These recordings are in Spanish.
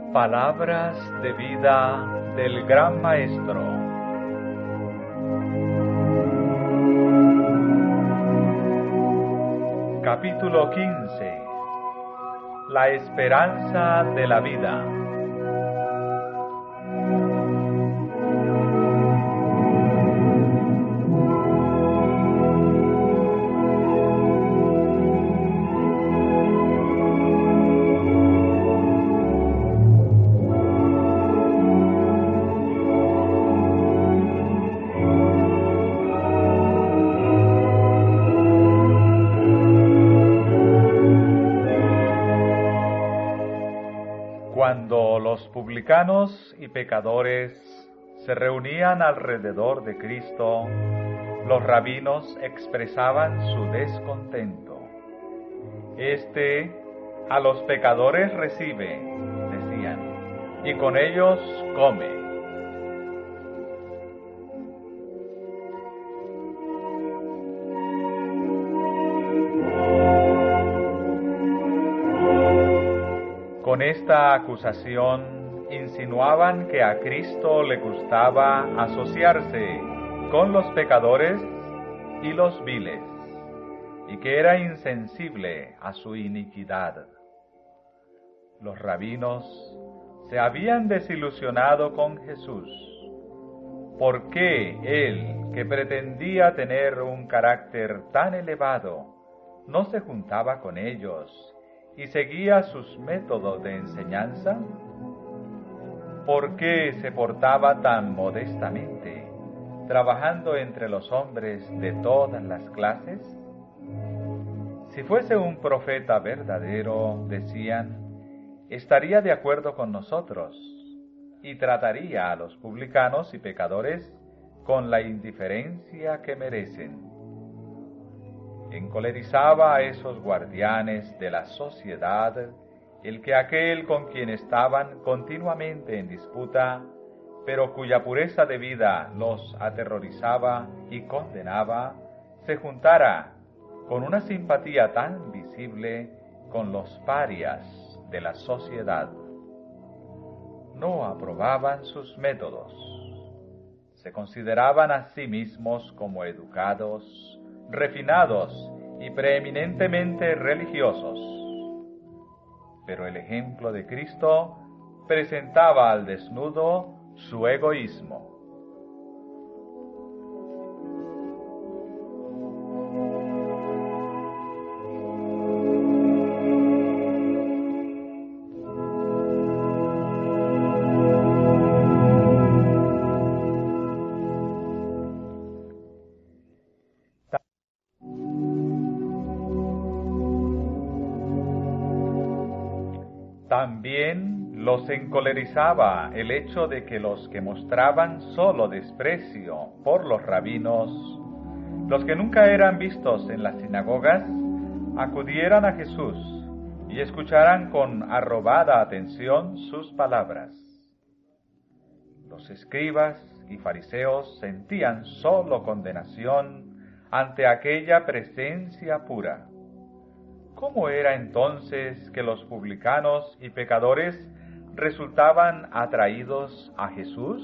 Palabras de vida del Gran Maestro. Capítulo 15. La esperanza de la vida. Cuando los publicanos y pecadores se reunían alrededor de Cristo, los rabinos expresaban su descontento. Este a los pecadores recibe, decían, y con ellos come. Con esta acusación insinuaban que a Cristo le gustaba asociarse con los pecadores y los viles, y que era insensible a su iniquidad. Los rabinos se habían desilusionado con Jesús. ¿Por qué él, que pretendía tener un carácter tan elevado, no se juntaba con ellos y seguía sus métodos de enseñanza? ¿Por qué se portaba tan modestamente, trabajando entre los hombres de todas las clases? Si fuese un profeta verdadero, decían, estaría de acuerdo con nosotros y trataría a los publicanos y pecadores con la indiferencia que merecen. Encolerizaba a esos guardianes de la sociedad el que aquel con quien estaban continuamente en disputa, pero cuya pureza de vida los aterrorizaba y condenaba, se juntara con una simpatía tan visible con los parias de la sociedad. No aprobaban sus métodos. Se consideraban a sí mismos como educados, refinados y preeminentemente religiosos. Pero el ejemplo de Cristo presentaba al desnudo su egoísmo. También los encolerizaba el hecho de que los que mostraban solo desprecio por los rabinos, los que nunca eran vistos en las sinagogas, acudieran a Jesús y escucharan con arrobada atención sus palabras. Los escribas y fariseos sentían solo condenación ante aquella presencia pura. ¿Cómo era entonces que los publicanos y pecadores resultaban atraídos a Jesús?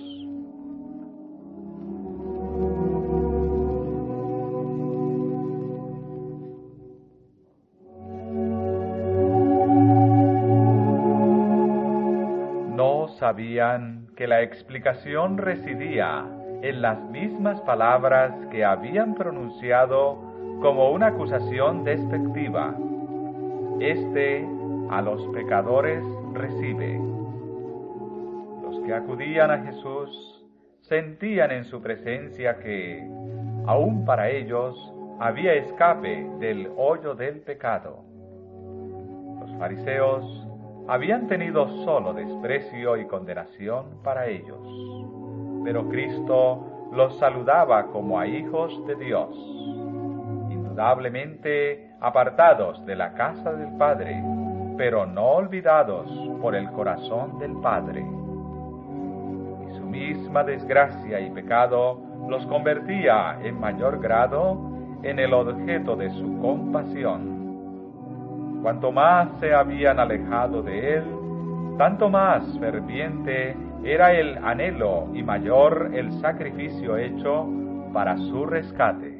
No sabían que la explicación residía en las mismas palabras que habían pronunciado como una acusación despectiva. Este a los pecadores recibe. Los que acudían a Jesús sentían en su presencia que, aún para ellos, había escape del hoyo del pecado. Los fariseos habían tenido solo desprecio y condenación para ellos, pero Cristo los saludaba como a hijos de Dios, indudablemente apartados de la casa del Padre, pero no olvidados por el corazón del Padre. Y su misma desgracia y pecado los convertía en mayor grado en el objeto de su compasión. Cuanto más se habían alejado de él, tanto más ferviente era el anhelo y mayor el sacrificio hecho para su rescate.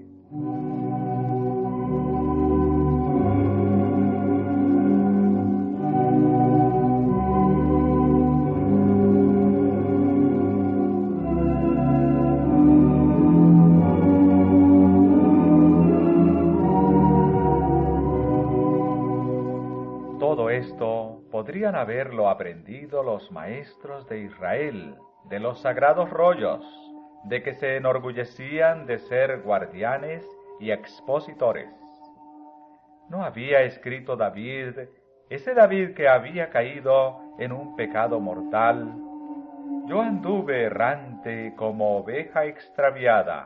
Todo esto podrían haberlo aprendido los maestros de Israel, de los sagrados rollos, de que se enorgullecían de ser guardianes y expositores. ¿No había escrito David, ese David que había caído en un pecado mortal? Yo anduve errante como oveja extraviada.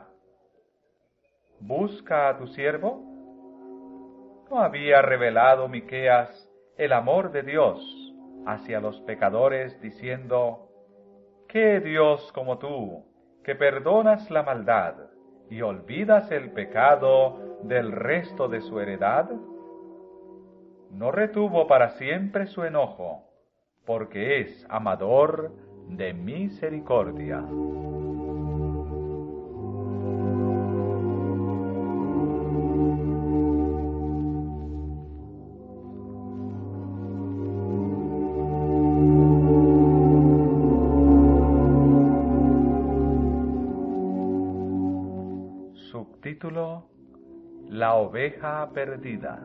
¿Busca a tu siervo? ¿No había revelado Miqueas el amor de Dios hacia los pecadores, diciendo: ¿qué Dios como tú, que perdonas la maldad y olvidas el pecado del resto de su heredad? No retuvo para siempre su enojo, porque es amador de misericordia. Subtítulo: La oveja perdida.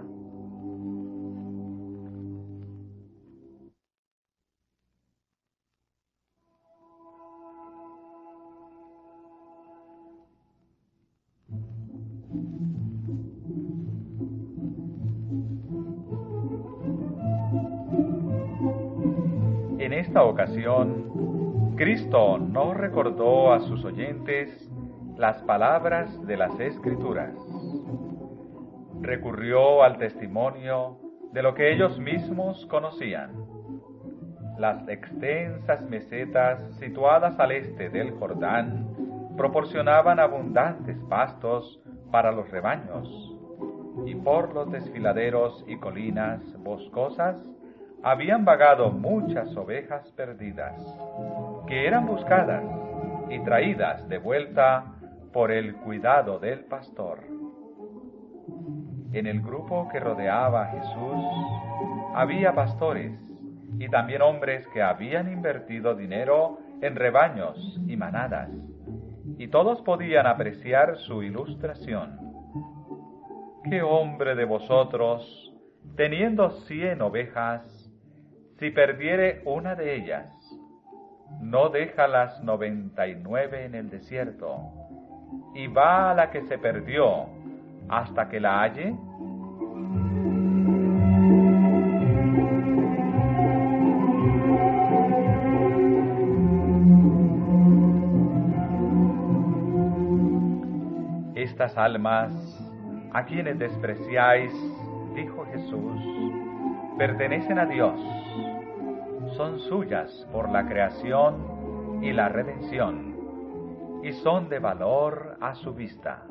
En esta ocasión, Cristo no recordó a sus oyentes las palabras de las Escrituras. Recurrió al testimonio de lo que ellos mismos conocían. Las extensas mesetas situadas al este del Jordán proporcionaban abundantes pastos para los rebaños, y por los desfiladeros y colinas boscosas habían vagado muchas ovejas perdidas, que eran buscadas y traídas de vuelta por el cuidado del pastor. En el grupo que rodeaba a Jesús había pastores y también hombres que habían invertido dinero en rebaños y manadas, y todos podían apreciar su ilustración. ¿Qué hombre de vosotros, teniendo 100 ovejas, si perdiere una de ellas, no deja las 99 en el desierto, y va a la que se perdió hasta que la halle? Estas almas, a quienes despreciáis, dijo Jesús, pertenecen a Dios, son suyas por la creación y la redención, y son de valor a su vista.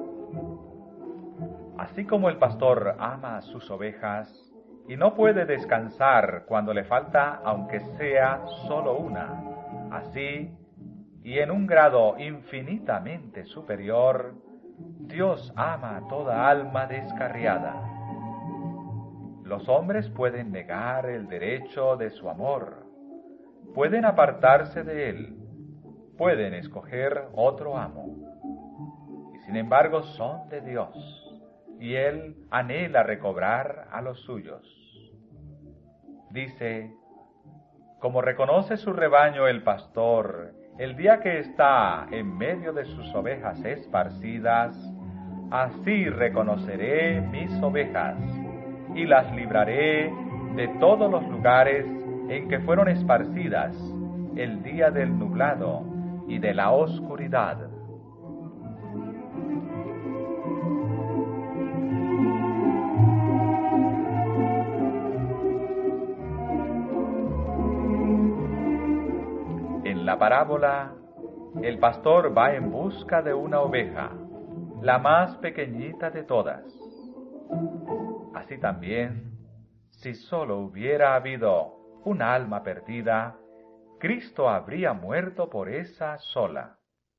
Así como el pastor ama a sus ovejas y no puede descansar cuando le falta aunque sea solo una, así, y en un grado infinitamente superior, Dios ama a toda alma descarriada. Los hombres pueden negar el derecho de su amor, pueden apartarse de él, pueden escoger otro amo, y sin embargo son de Dios, y él anhela recobrar a los suyos. Dice: como reconoce su rebaño el pastor el día que está en medio de sus ovejas esparcidas, así reconoceré mis ovejas y las libraré de todos los lugares en que fueron esparcidas el día del nublado y de la oscuridad. En la parábola, el pastor va en busca de una oveja, la más pequeñita de todas. Así también, si solo hubiera habido una alma perdida, Cristo habría muerto por esa sola.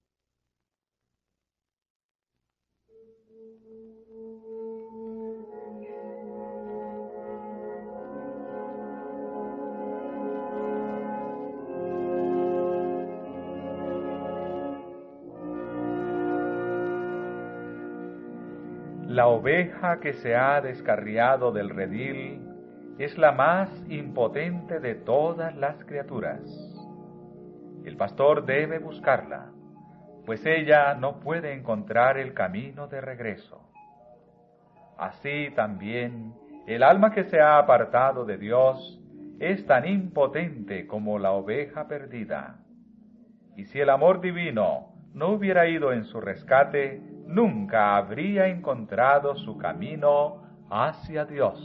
La oveja que se ha descarriado del redil es la más impotente de todas las criaturas. El pastor debe buscarla, pues ella no puede encontrar el camino de regreso. Así también, el alma que se ha apartado de Dios es tan impotente como la oveja perdida. Y si el amor divino no hubiera ido en su rescate, nunca habría encontrado su camino hacia Dios.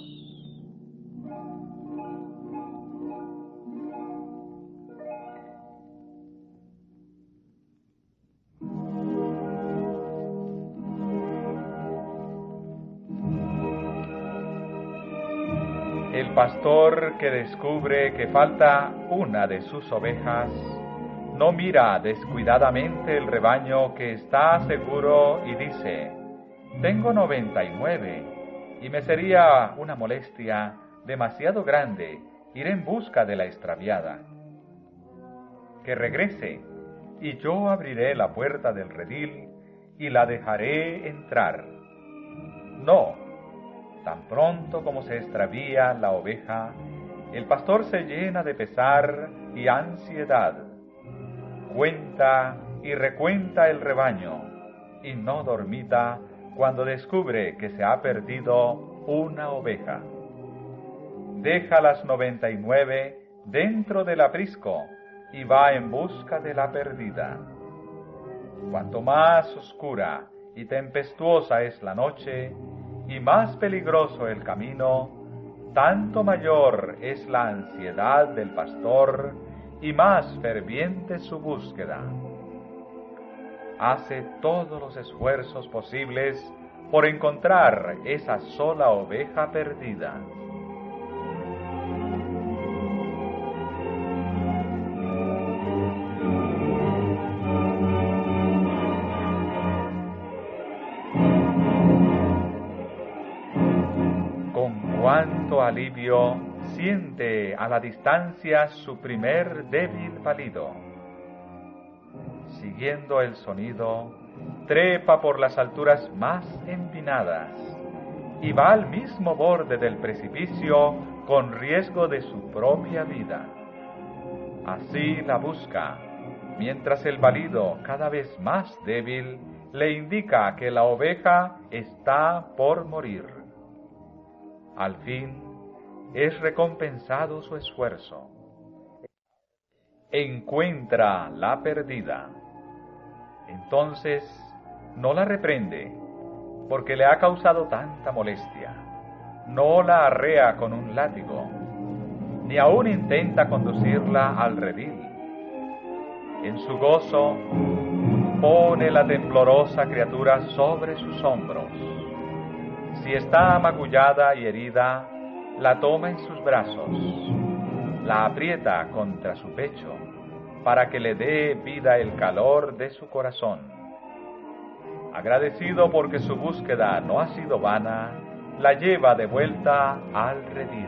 El pastor que descubre que falta una de sus ovejas, no mira descuidadamente el rebaño que está seguro y dice: tengo 99 y me sería una molestia demasiado grande ir en busca de la extraviada. Que regrese y yo abriré la puerta del redil y la dejaré entrar. No, tan pronto como se extravía la oveja, el pastor se llena de pesar y ansiedad. Cuenta y recuenta el rebaño, y no dormita cuando descubre que se ha perdido una oveja. Deja las 99 dentro del aprisco y va en busca de la perdida. Cuanto más oscura y tempestuosa es la noche, y más peligroso el camino, tanto mayor es la ansiedad del pastor y más ferviente su búsqueda. Hace todos los esfuerzos posibles por encontrar esa sola oveja perdida. Con cuánto alivio siente a la distancia su primer débil palido. Siguiendo el sonido, trepa por las alturas más empinadas y va al mismo borde del precipicio con riesgo de su propia vida. Así la busca, mientras el balido, cada vez más débil, le indica que la oveja está por morir. Al fin, es recompensado su esfuerzo. Encuentra la perdida. Entonces no la reprende, porque le ha causado tanta molestia. No la arrea con un látigo, ni aún intenta conducirla al redil. En su gozo, pone la temblorosa criatura sobre sus hombros. Si está magullada y herida, la toma en sus brazos, la aprieta contra su pecho, para que le dé vida el calor de su corazón. Agradecido porque su búsqueda no ha sido vana, la lleva de vuelta al redil.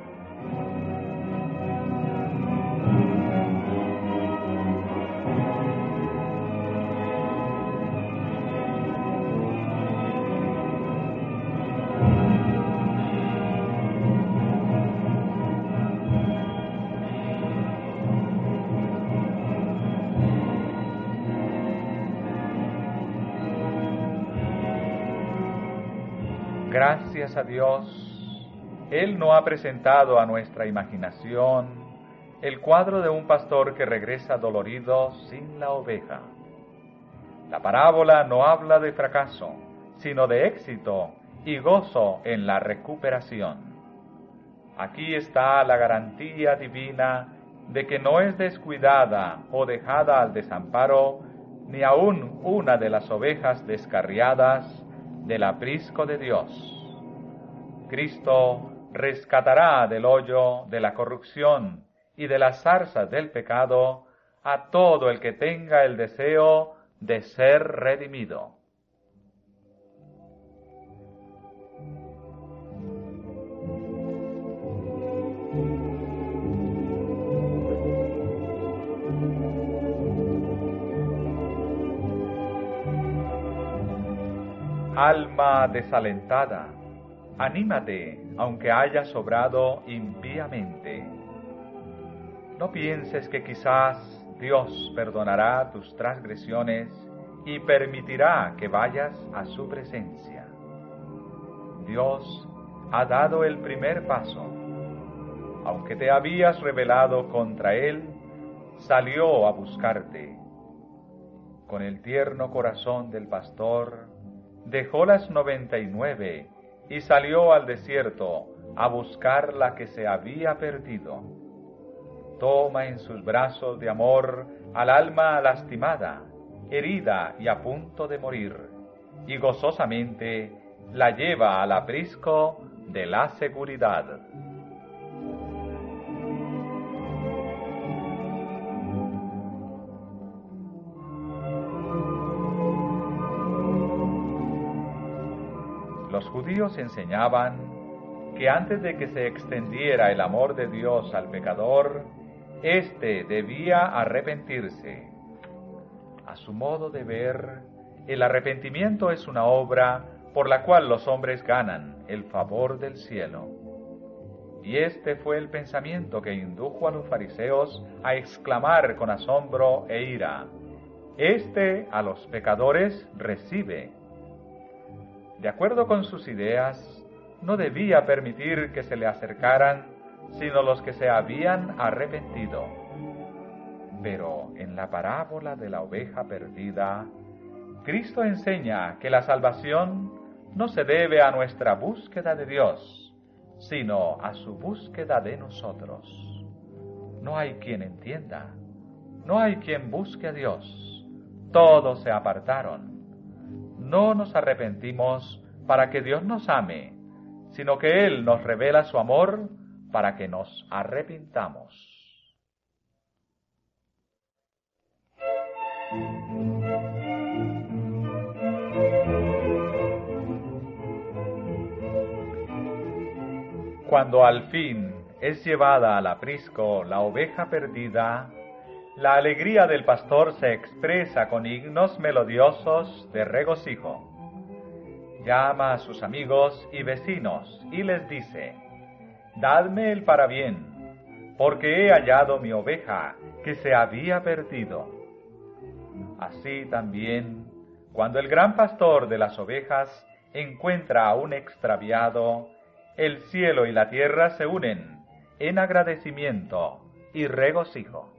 Gracias a Dios, Él no ha presentado a nuestra imaginación el cuadro de un pastor que regresa dolorido sin la oveja. La parábola no habla de fracaso, sino de éxito y gozo en la recuperación. Aquí está la garantía divina de que no es descuidada o dejada al desamparo ni aun una de las ovejas descarriadas del aprisco de Dios. Cristo rescatará del hoyo de la corrupción y de las zarzas del pecado a todo el que tenga el deseo de ser redimido. Alma desalentada, anímate, aunque hayas obrado impíamente. No pienses que quizás Dios perdonará tus transgresiones y permitirá que vayas a su presencia. Dios ha dado el primer paso. Aunque te habías rebelado contra Él, salió a buscarte. Con el tierno corazón del pastor, dejó las 99 y salió al desierto a buscar la que se había perdido. Toma en sus brazos de amor al alma lastimada, herida y a punto de morir, y gozosamente la lleva al aprisco de la seguridad. Los judíos enseñaban que antes de que se extendiera el amor de Dios al pecador, éste debía arrepentirse. A su modo de ver, el arrepentimiento es una obra por la cual los hombres ganan el favor del cielo. Y este fue el pensamiento que indujo a los fariseos a exclamar con asombro e ira: «Este a los pecadores recibe». De acuerdo con sus ideas, no debía permitir que se le acercaran sino los que se habían arrepentido. Pero en la parábola de la oveja perdida, Cristo enseña que la salvación no se debe a nuestra búsqueda de Dios, sino a su búsqueda de nosotros. No hay quien entienda, no hay quien busque a Dios, todos se apartaron. No nos arrepentimos para que Dios nos ame, sino que Él nos revela su amor para que nos arrepintamos. Cuando al fin es llevada al aprisco la oveja perdida, la alegría del pastor se expresa con himnos melodiosos de regocijo. Llama a sus amigos y vecinos y les dice: «Dadme el parabién, porque he hallado mi oveja que se había perdido». Así también, cuando el gran pastor de las ovejas encuentra a un extraviado, el cielo y la tierra se unen en agradecimiento y regocijo.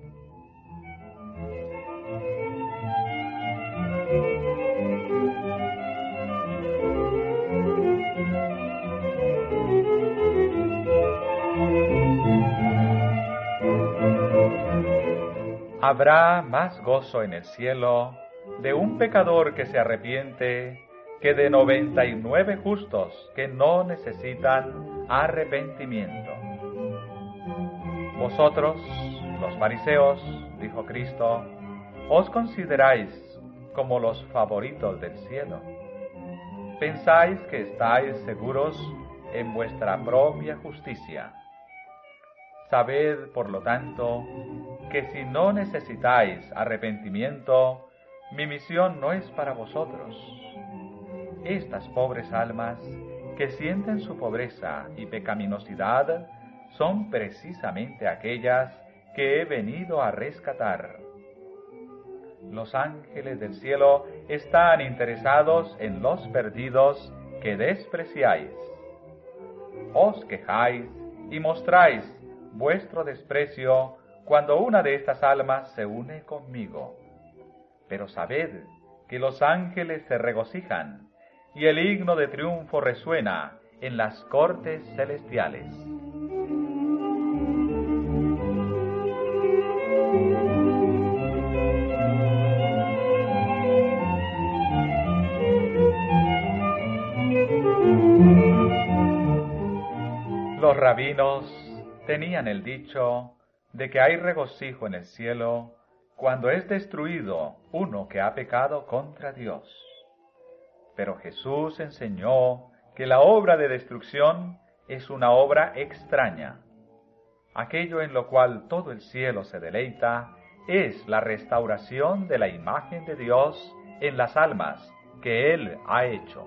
Habrá más gozo en el cielo de un pecador que se arrepiente que de 99 justos que no necesitan arrepentimiento. Vosotros, los fariseos, dijo Cristo, os consideráis como los favoritos del cielo. Pensáis que estáis seguros en vuestra propia justicia. Sabed, por lo tanto, que si no necesitáis arrepentimiento, mi misión no es para vosotros. Estas pobres almas que sienten su pobreza y pecaminosidad son precisamente aquellas que he venido a rescatar. Los ángeles del cielo están interesados en los perdidos que despreciáis. Os quejáis y mostráis vuestro desprecio cuando una de estas almas se une conmigo. Pero sabed que los ángeles se regocijan y el himno de triunfo resuena en las cortes celestiales. rabinos tenían el dicho de que hay regocijo en el cielo cuando es destruido uno que ha pecado contra Dios. Pero Jesús enseñó que la obra de destrucción es una obra extraña. Aquello en lo cual todo el cielo se deleita es la restauración de la imagen de Dios en las almas que Él ha hecho.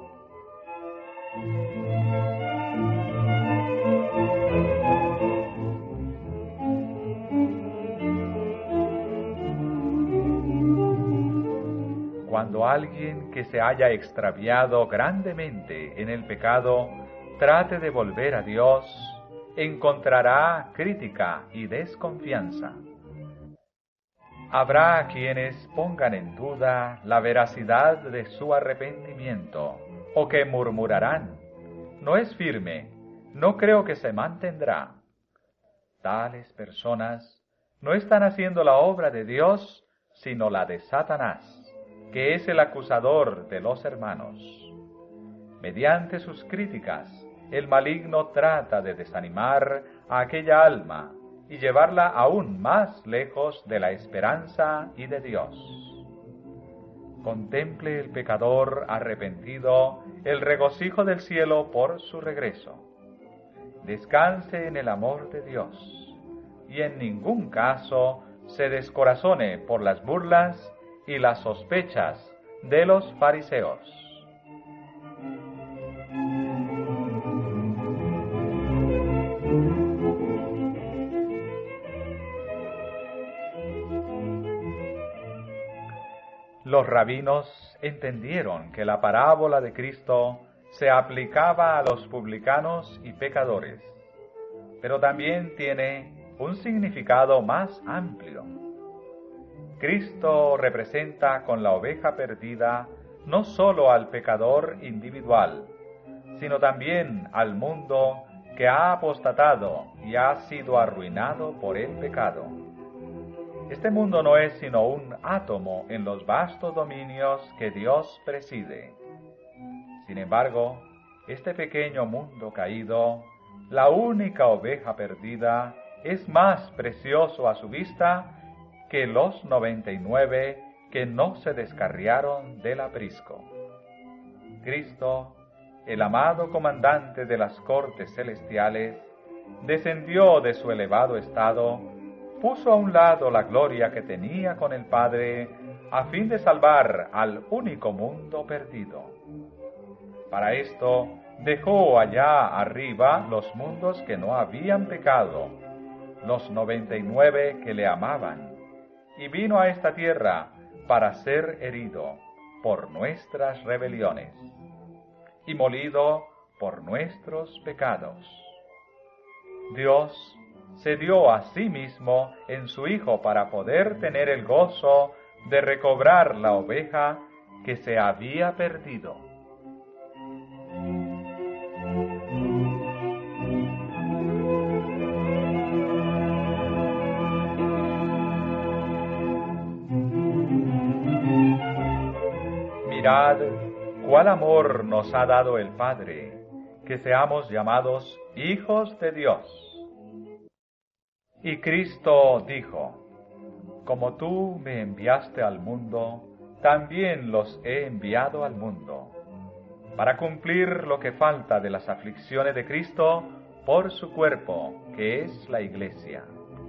Cuando alguien que se haya extraviado grandemente en el pecado trate de volver a Dios, encontrará crítica y desconfianza. Habrá quienes pongan en duda la veracidad de su arrepentimiento, o que murmurarán: no es firme, no creo que se mantendrá. Tales personas no están haciendo la obra de Dios, sino la de Satanás, que es el acusador de los hermanos. Mediante sus críticas, el maligno trata de desanimar a aquella alma y llevarla aún más lejos de la esperanza y de Dios. Contemple el pecador arrepentido el regocijo del cielo por su regreso. Descanse en el amor de Dios y en ningún caso se descorazone por las burlas y las sospechas de los fariseos. Los rabinos entendieron que la parábola de Cristo se aplicaba a los publicanos y pecadores, pero también tiene un significado más amplio. Cristo representa con la oveja perdida no solo al pecador individual, sino también al mundo que ha apostatado y ha sido arruinado por el pecado. Este mundo no es sino un átomo en los vastos dominios que Dios preside. Sin embargo, este pequeño mundo caído, la única oveja perdida, es más precioso a su vista que los 99 que no se descarriaron del aprisco. Cristo, el amado comandante de las cortes celestiales, descendió de su elevado estado, puso a un lado la gloria que tenía con el Padre, a fin de salvar al único mundo perdido. Para esto, dejó allá arriba los mundos que no habían pecado, los 99 que le amaban, y vino a esta tierra para ser herido por nuestras rebeliones y molido por nuestros pecados. Dios se dio a sí mismo en su Hijo para poder tener el gozo de recobrar la oveja que se había perdido. Mirad cuál amor nos ha dado el Padre, que seamos llamados hijos de Dios. Y Cristo dijo: como tú me enviaste al mundo, también los he enviado al mundo, para cumplir lo que falta de las aflicciones de Cristo por su cuerpo, que es la Iglesia.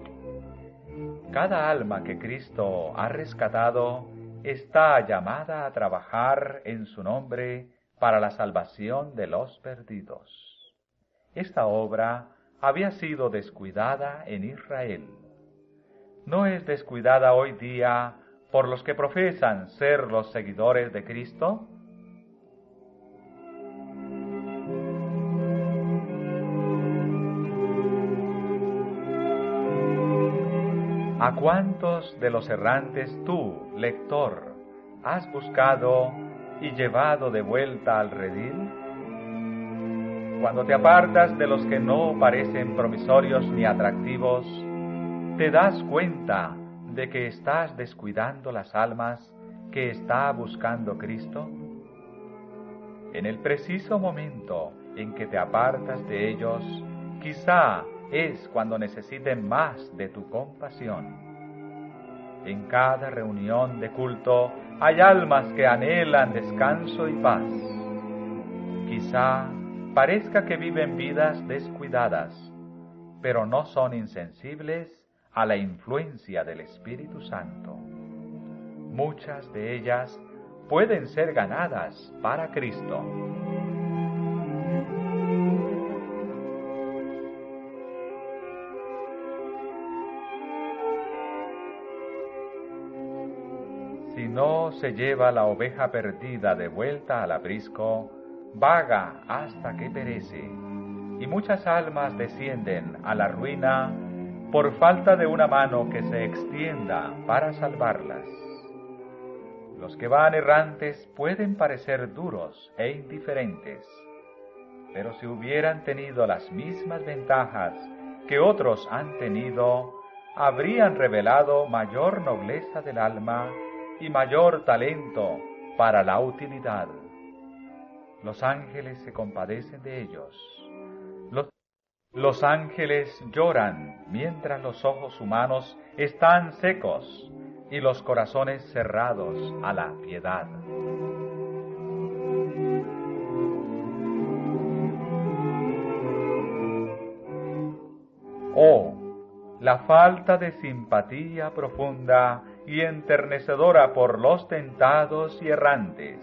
Cada alma que Cristo ha rescatado está llamada a trabajar en su nombre para la salvación de los perdidos. Esta obra había sido descuidada en Israel. ¿No es descuidada hoy día por los que profesan ser los seguidores de Cristo? ¿A cuántos de los errantes tú, lector, has buscado y llevado de vuelta al redil? Cuando te apartas de los que no parecen promisorios ni atractivos, ¿te das cuenta de que estás descuidando las almas que está buscando Cristo? En el preciso momento en que te apartas de ellos, quizá es cuando necesiten más de tu compasión. En cada reunión de culto hay almas que anhelan descanso y paz. Quizá parezca que viven vidas descuidadas, pero no son insensibles a la influencia del Espíritu Santo. Muchas de ellas pueden ser ganadas para Cristo. Si no se lleva la oveja perdida de vuelta al aprisco, vaga hasta que perece, y muchas almas descienden a la ruina por falta de una mano que se extienda para salvarlas. Los que van errantes pueden parecer duros e indiferentes, pero si hubieran tenido las mismas ventajas que otros han tenido, habrían revelado mayor nobleza del alma y mayor talento para la utilidad. Los ángeles se compadecen de ellos. Los ángeles lloran mientras los ojos humanos están secos y los corazones cerrados a la piedad. Oh, la falta de simpatía profunda y enternecedora por los tentados y errantes.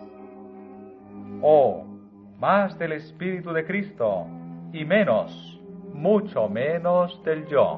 Oh, más del Espíritu de Cristo y menos, mucho menos del yo.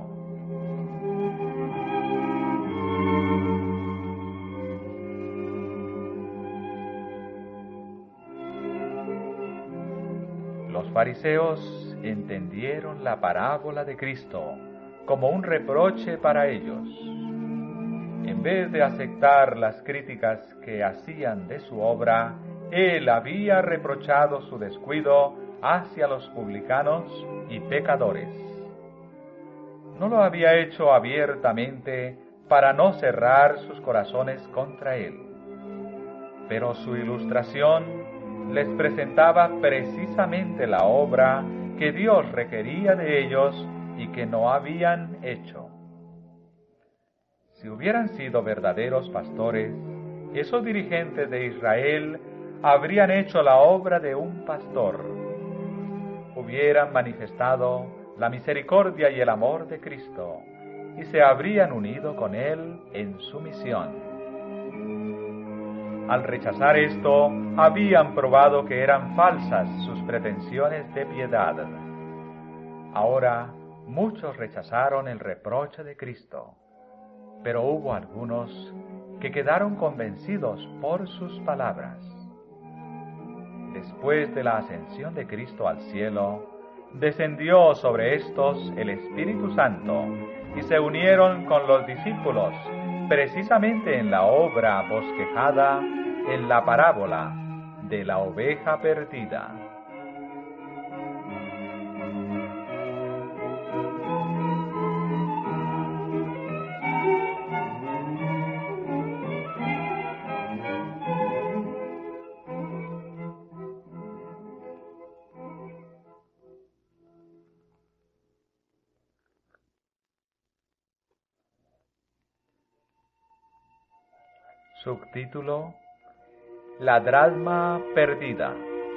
Los fariseos entendieron la parábola de Cristo como un reproche para ellos. En vez de aceptar las críticas que hacían de su obra, él había reprochado su descuido hacia los publicanos y pecadores. No lo había hecho abiertamente para no cerrar sus corazones contra él, pero su ilustración les presentaba precisamente la obra que Dios requería de ellos y que no habían hecho. Si hubieran sido verdaderos pastores, esos dirigentes de Israel habrían hecho la obra de un pastor. Hubieran manifestado la misericordia y el amor de Cristo y se habrían unido con Él en su misión. Al rechazar esto, habían probado que eran falsas sus pretensiones de piedad. Ahora, muchos rechazaron el reproche de Cristo, pero hubo algunos que quedaron convencidos por sus palabras. Después de la ascensión de Cristo al cielo, descendió sobre estos el Espíritu Santo y se unieron con los discípulos precisamente en la obra bosquejada en la parábola de la oveja perdida. Subtítulo: La dracma perdida.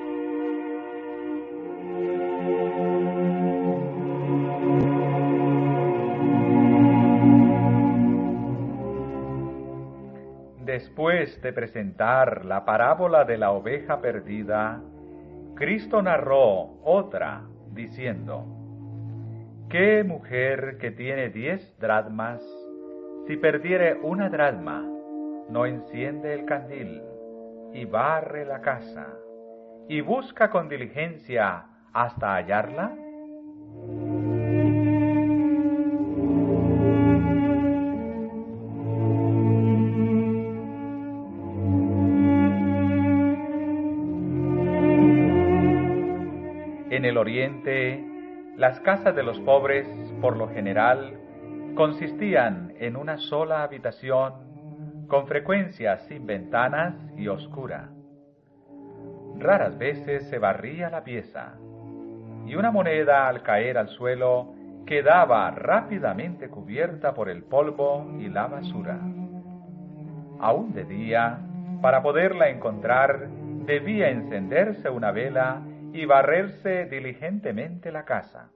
Después de presentar la parábola de la oveja perdida, Cristo narró otra, diciendo: ¿Qué mujer que tiene 10 dracmas, si perdiere una dracma, no enciende el candil y barre la casa y busca con diligencia hasta hallarla? En el Oriente, las casas de los pobres, por lo general, consistían en una sola habitación, con frecuencia sin ventanas y oscura. Raras veces se barría la pieza, y una moneda al caer al suelo quedaba rápidamente cubierta por el polvo y la basura. Aún de día, para poderla encontrar, debía encenderse una vela y barrerse diligentemente la casa.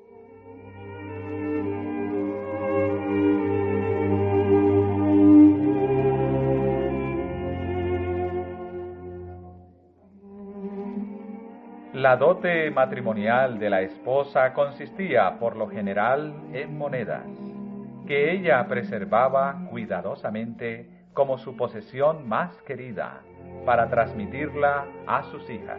La dote matrimonial de la esposa consistía, por lo general, en monedas, que ella preservaba cuidadosamente como su posesión más querida, para transmitirla a sus hijas.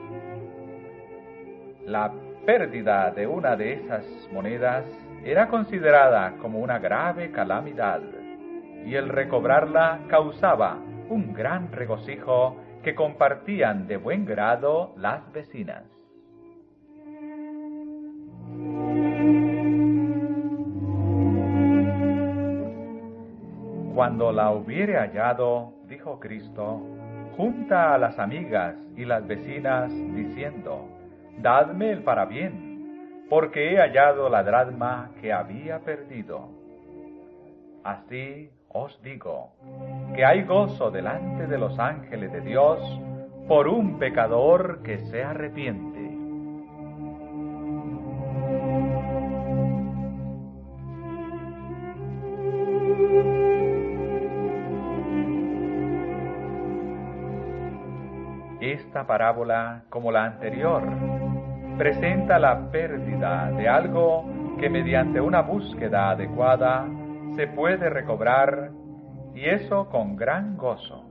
La pérdida de una de esas monedas era considerada como una grave calamidad, y el recobrarla causaba un gran regocijo que compartían de buen grado las vecinas. Cuando la hubiere hallado, dijo Cristo, junta a las amigas y las vecinas, diciendo, dadme el parabién, porque he hallado la dracma que había perdido. Así os digo, que hay gozo delante de los ángeles de Dios por un pecador que se arrepiente. Esta parábola, como la anterior, presenta la pérdida de algo que mediante una búsqueda adecuada se puede recobrar, y eso con gran gozo.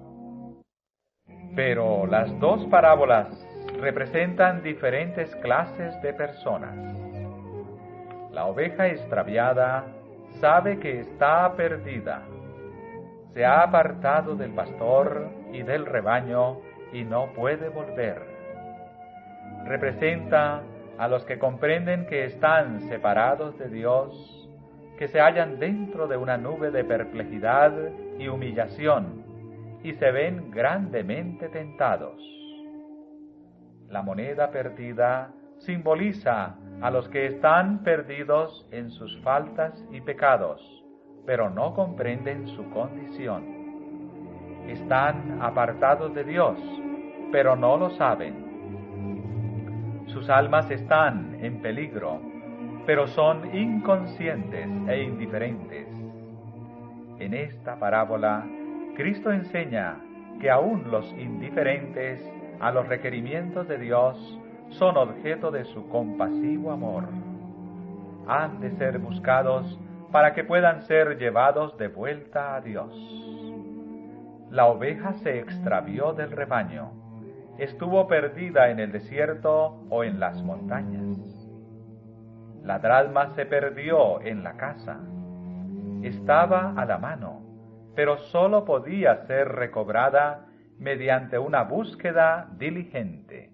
Pero las dos parábolas representan diferentes clases de personas. La oveja extraviada sabe que está perdida. Se ha apartado del pastor y del rebaño y no puede volver. Representa a los que comprenden que están separados de Dios, que se hallan dentro de una nube de perplejidad y humillación, y se ven grandemente tentados. La moneda perdida simboliza a los que están perdidos en sus faltas y pecados, pero no comprenden su condición. Están apartados de Dios, pero no lo saben. Sus almas están en peligro, pero son inconscientes e indiferentes. En esta parábola, Cristo enseña que aún los indiferentes a los requerimientos de Dios son objeto de su compasivo amor. Han de ser buscados para que puedan ser llevados de vuelta a Dios. La oveja se extravió del rebaño, estuvo perdida en el desierto o en las montañas. La dracma se perdió en la casa. Estaba a la mano, pero sólo podía ser recobrada mediante una búsqueda diligente.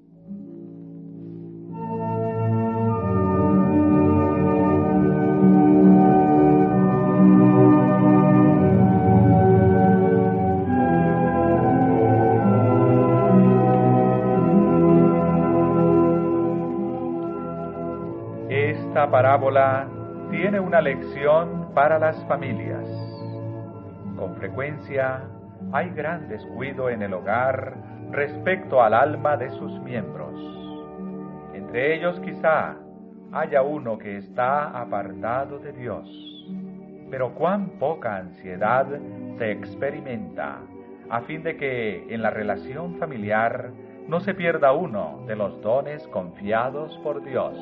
Esta parábola tiene una lección para las familias. Con frecuencia hay gran descuido en el hogar respecto al alma de sus miembros. Entre ellos quizá haya uno que está apartado de Dios, pero cuán poca ansiedad se experimenta a fin de que en la relación familiar no se pierda uno de los dones confiados por Dios.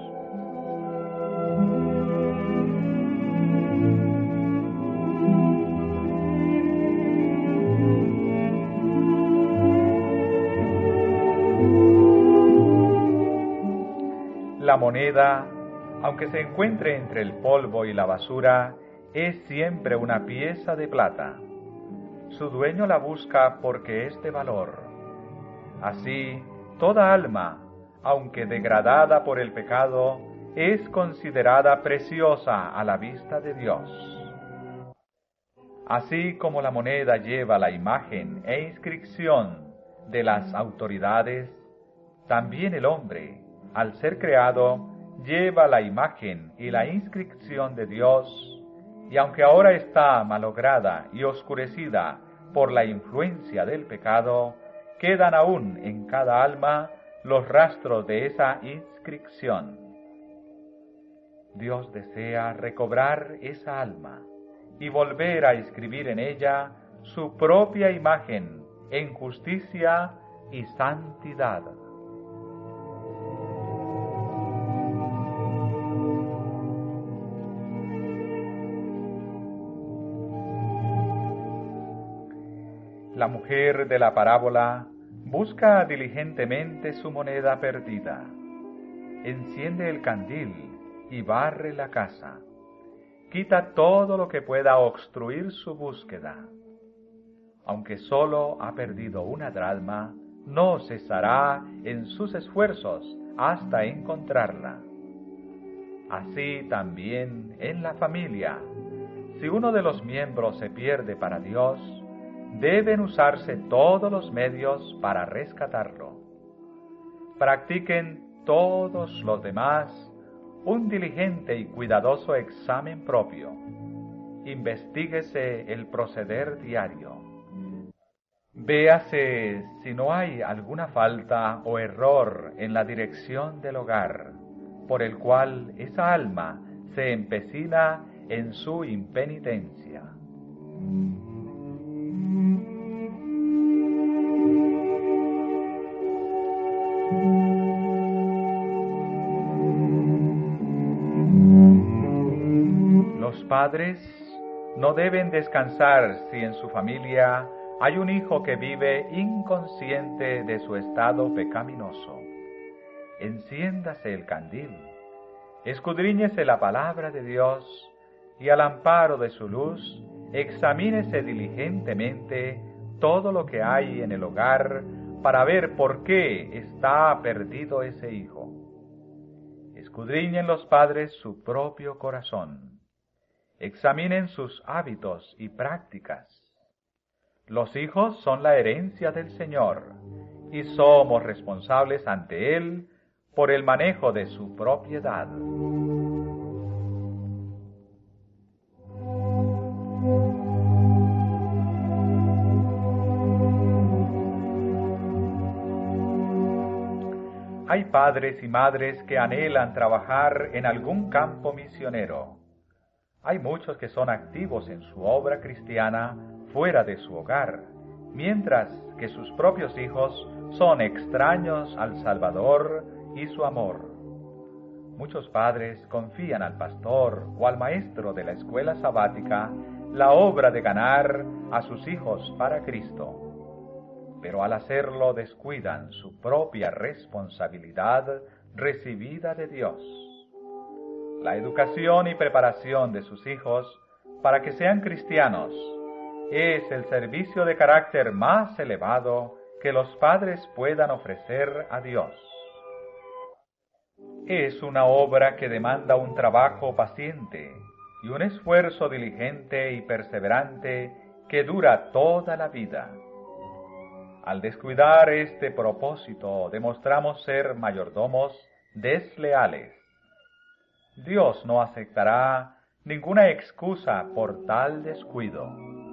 La moneda, aunque se encuentre entre el polvo y la basura, es siempre una pieza de plata. Su dueño la busca porque es de valor. Así, toda alma, aunque degradada por el pecado, es considerada preciosa a la vista de Dios. Así como la moneda lleva la imagen e inscripción de las autoridades, también el hombre, al ser creado, lleva la imagen y la inscripción de Dios, y aunque ahora está malograda y oscurecida por la influencia del pecado, quedan aún en cada alma los rastros de esa inscripción. Dios desea recobrar esa alma y volver a escribir en ella su propia imagen en justicia y santidad. La mujer de la parábola busca diligentemente su moneda perdida, enciende el candil y barre la casa, quita todo lo que pueda obstruir su búsqueda. Aunque solo ha perdido una dracma, no cesará en sus esfuerzos hasta encontrarla. Así también en la familia, si uno de los miembros se pierde para Dios, deben usarse todos los medios para rescatarlo. Practiquen todos los demás un diligente y cuidadoso examen propio. Investíguese el proceder diario. Véase si no hay alguna falta o error en la dirección del hogar, por el cual esa alma se empecina en su impenitencia. Los padres no deben descansar si en su familia hay un hijo que vive inconsciente de su estado pecaminoso. Enciéndase el candil, escudriñese la palabra de Dios y al amparo de su luz, examínese diligentemente todo lo que hay en el hogar para ver por qué está perdido ese hijo. Escudriñen los padres su propio corazón. Examinen sus hábitos y prácticas. Los hijos son la herencia del Señor y somos responsables ante Él por el manejo de su propiedad. Hay padres y madres que anhelan trabajar en algún campo misionero. Hay muchos que son activos en su obra cristiana fuera de su hogar, mientras que sus propios hijos son extraños al Salvador y su amor. Muchos padres confían al pastor o al maestro de la escuela sabática la obra de ganar a sus hijos para Cristo, pero al hacerlo descuidan su propia responsabilidad recibida de Dios. La educación y preparación de sus hijos para que sean cristianos es el servicio de carácter más elevado que los padres puedan ofrecer a Dios. Es una obra que demanda un trabajo paciente y un esfuerzo diligente y perseverante que dura toda la vida. Al descuidar este propósito, demostramos ser mayordomos desleales. Dios no aceptará ninguna excusa por tal descuido.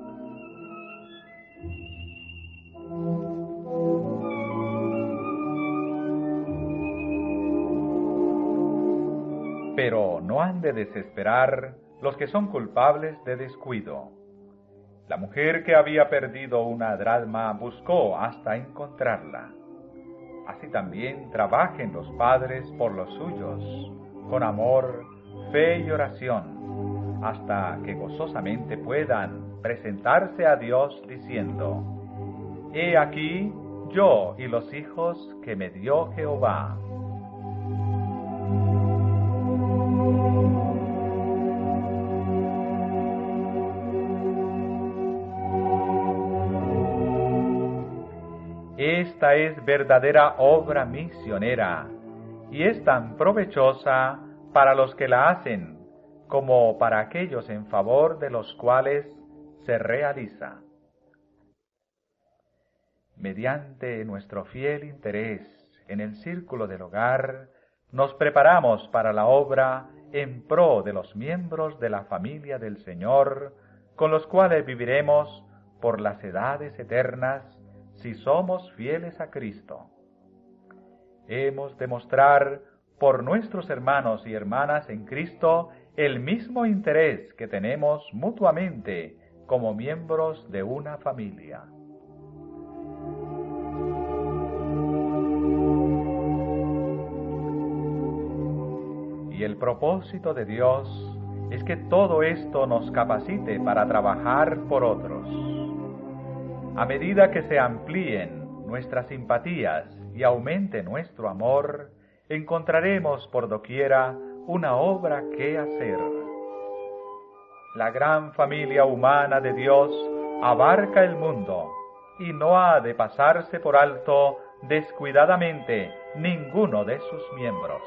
Pero no han de desesperar los que son culpables de descuido. La mujer que había perdido una dracma buscó hasta encontrarla. Así también trabajen los padres por los suyos, con amor, fe y oración, hasta que gozosamente puedan presentarse a Dios diciendo: He aquí yo y los hijos que me dio Jehová. Esta es verdadera obra misionera y es tan provechosa para los que la hacen como para aquellos en favor de los cuales se realiza. Mediante nuestro fiel interés en el círculo del hogar, nos preparamos para la obra en pro de los miembros de la familia del Señor, con los cuales viviremos por las edades eternas, si somos fieles a Cristo. Hemos de mostrar por nuestros hermanos y hermanas en Cristo el mismo interés que tenemos mutuamente como miembros de una familia. Y el propósito de Dios es que todo esto nos capacite para trabajar por otros. A medida que se amplíen nuestras simpatías y aumente nuestro amor, encontraremos por doquiera una obra que hacer. La gran familia humana de Dios abarca el mundo y no ha de pasarse por alto descuidadamente ninguno de sus miembros.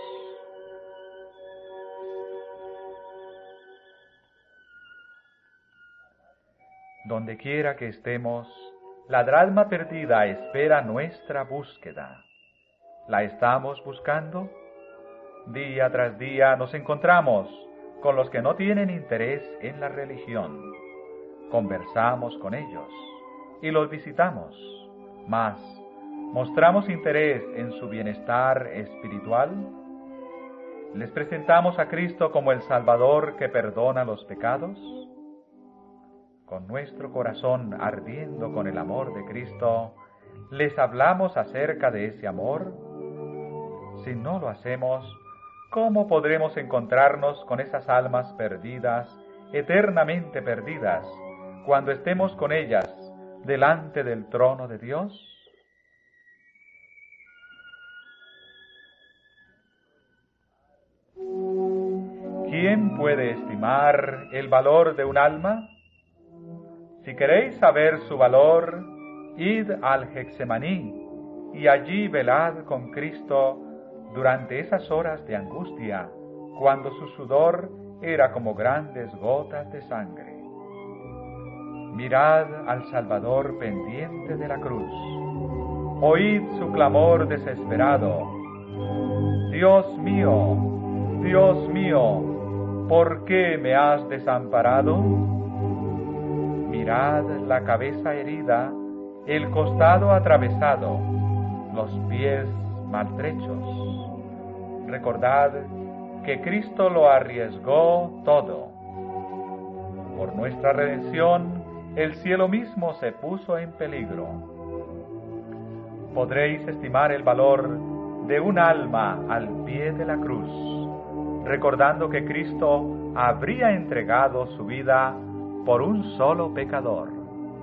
Donde quiera que estemos, la dracma perdida espera nuestra búsqueda. ¿La estamos buscando? Día tras día nos encontramos con los que no tienen interés en la religión. Conversamos con ellos y los visitamos. Mas, ¿mostramos interés en su bienestar espiritual? ¿Les presentamos a Cristo como el Salvador que perdona los pecados? Con nuestro corazón ardiendo con el amor de Cristo, ¿les hablamos acerca de ese amor? Si no lo hacemos, ¿cómo podremos encontrarnos con esas almas perdidas, eternamente perdidas, cuando estemos con ellas delante del trono de Dios? ¿Quién puede estimar el valor de un alma? Si queréis saber su valor, id al Getsemaní y allí velad con Cristo durante esas horas de angustia, cuando su sudor era como grandes gotas de sangre. Mirad al Salvador pendiente de la cruz. Oíd su clamor desesperado. Dios mío, ¿por qué me has desamparado? Mirad la cabeza herida, el costado atravesado, los pies maltrechos. Recordad que Cristo lo arriesgó todo. Por nuestra redención, el cielo mismo se puso en peligro. Podréis estimar el valor de un alma al pie de la cruz, recordando que Cristo habría entregado su vida por un solo pecador.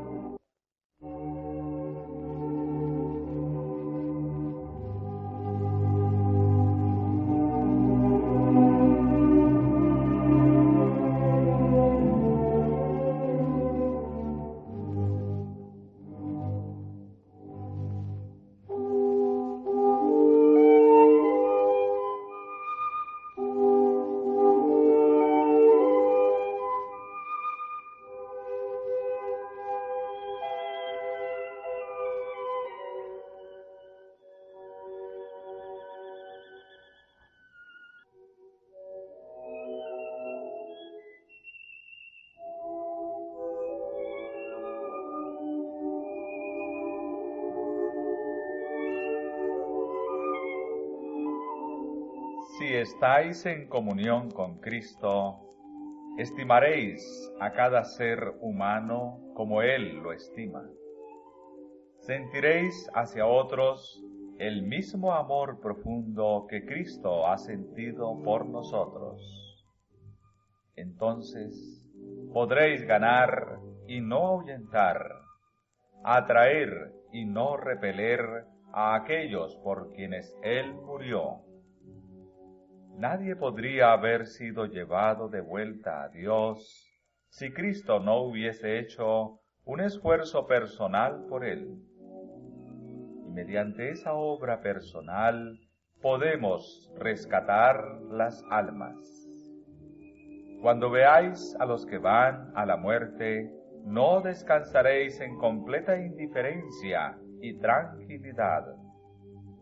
Si estáis en comunión con Cristo, estimaréis a cada ser humano como Él lo estima. Sentiréis hacia otros el mismo amor profundo que Cristo ha sentido por nosotros. Entonces podréis ganar y no ahuyentar, atraer y no repeler a aquellos por quienes Él murió. Nadie podría haber sido llevado de vuelta a Dios si Cristo no hubiese hecho un esfuerzo personal por él. Y mediante esa obra personal podemos rescatar las almas. Cuando veáis a los que van a la muerte, no descansaréis en completa indiferencia y tranquilidad.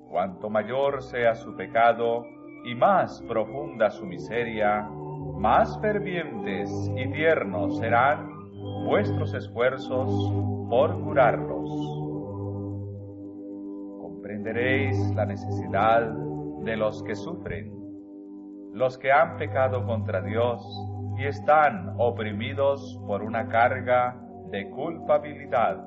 Cuanto mayor sea su pecado y más profunda su miseria, más fervientes y tiernos serán vuestros esfuerzos por curarlos. Comprenderéis la necesidad de los que sufren, los que han pecado contra Dios y están oprimidos por una carga de culpabilidad.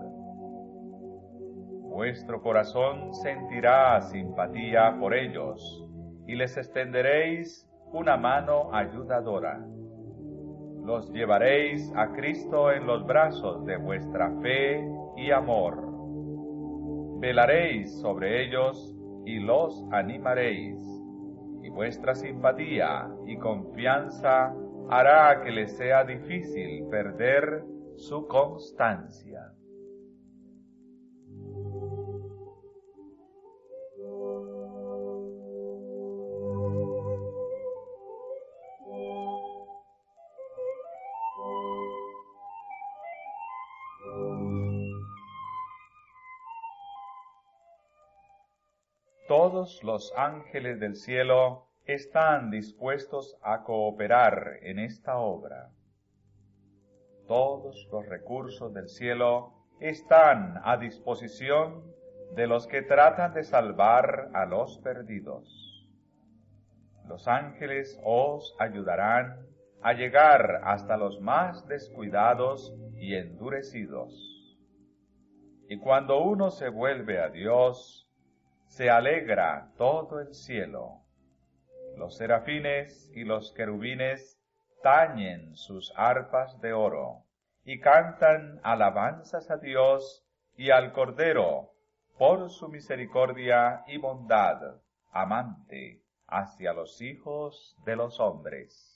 Vuestro corazón sentirá simpatía por ellos y les extenderéis una mano ayudadora. Los llevaréis a Cristo en los brazos de vuestra fe y amor. Velaréis sobre ellos y los animaréis, y vuestra simpatía y confianza hará que les sea difícil perder su constancia. Todos los ángeles del cielo están dispuestos a cooperar en esta obra. Todos los recursos del cielo están a disposición de los que tratan de salvar a los perdidos. Los ángeles os ayudarán a llegar hasta los más descuidados y endurecidos. Y cuando uno se vuelve a Dios, se alegra todo el cielo. Los serafines y los querubines tañen sus arpas de oro y cantan alabanzas a Dios y al Cordero por su misericordia y bondad amante hacia los hijos de los hombres.